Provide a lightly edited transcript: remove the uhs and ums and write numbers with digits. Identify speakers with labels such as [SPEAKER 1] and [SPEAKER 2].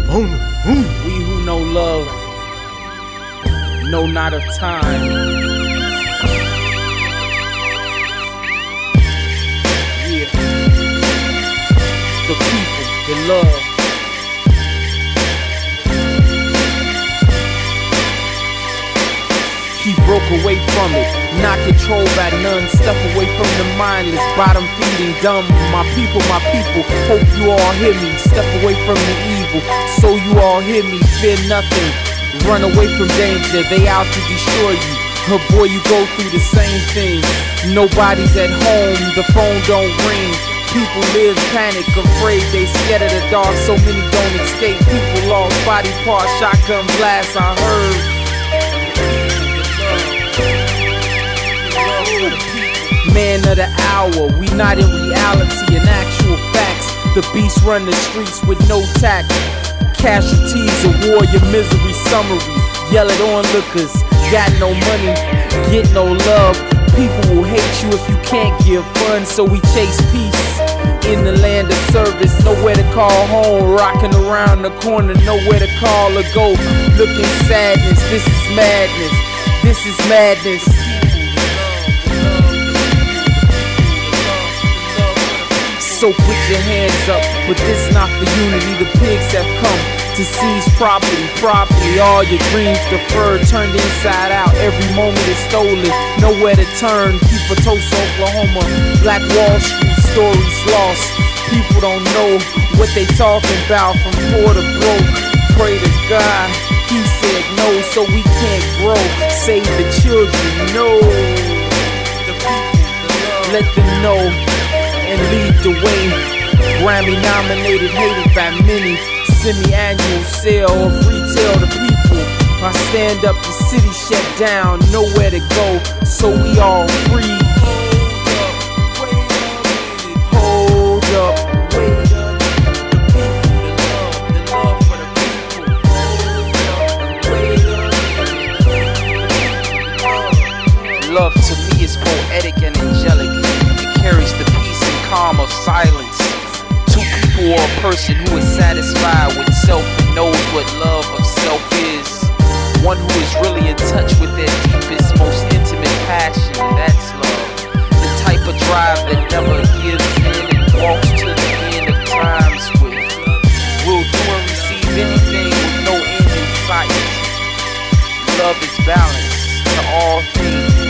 [SPEAKER 1] We who know love know not of time. Yeah. The people, the love. He broke away from it, not controlled by none. Step away from the mindless, bottom feeding dumb. My people, hope you all hear me. Step away from the evil, so you all hear me. Fear nothing, run away from danger. They out to destroy you. Her boy, you go through the same thing. Nobody's at home, the phone don't ring. People live panic, afraid, they scared of the dark. So many don't escape. People lost body parts, shotgun blasts. I heard. Man of the hour, we not in reality, in actual facts. The beasts run the streets with no tact. Casualties of war, your misery summary. Yell at onlookers, got no money, get no love. People will hate you if you can't give fun, so we chase peace in the land of service. Nowhere to call home, rocking around the corner, nowhere to call or go. Looking sadness, this is madness, this is madness. So put your hands up, but this not for unity. The pigs have come to seize property. All your dreams deferred, turned inside out. Every moment is stolen, nowhere to turn. Keep a Tulsa, Oklahoma, Black Wall Street stories lost. People don't know what they talking about. From poor to broke, pray to God. He said no, so we can't grow. Save the children, no. The people, the love. Let them know and lead the way. Grammy nominated, hated by many. Semi-annual sale of retail to people. I stand up, the city shut down, nowhere to go, so we all free. Hold up, wait up. The people, the love for the people. Hold up, wait up. Love to me is poetic and angelic. It carries the peace and calm of silence. Two people or a person who is satisfied with self and knows what love of self is. One who is really in touch with their deepest, most intimate passion. That's love. The type of drive that never gives in and walks to the end of times with. Will do and receive anything with no end in sight. Love is balance to all things.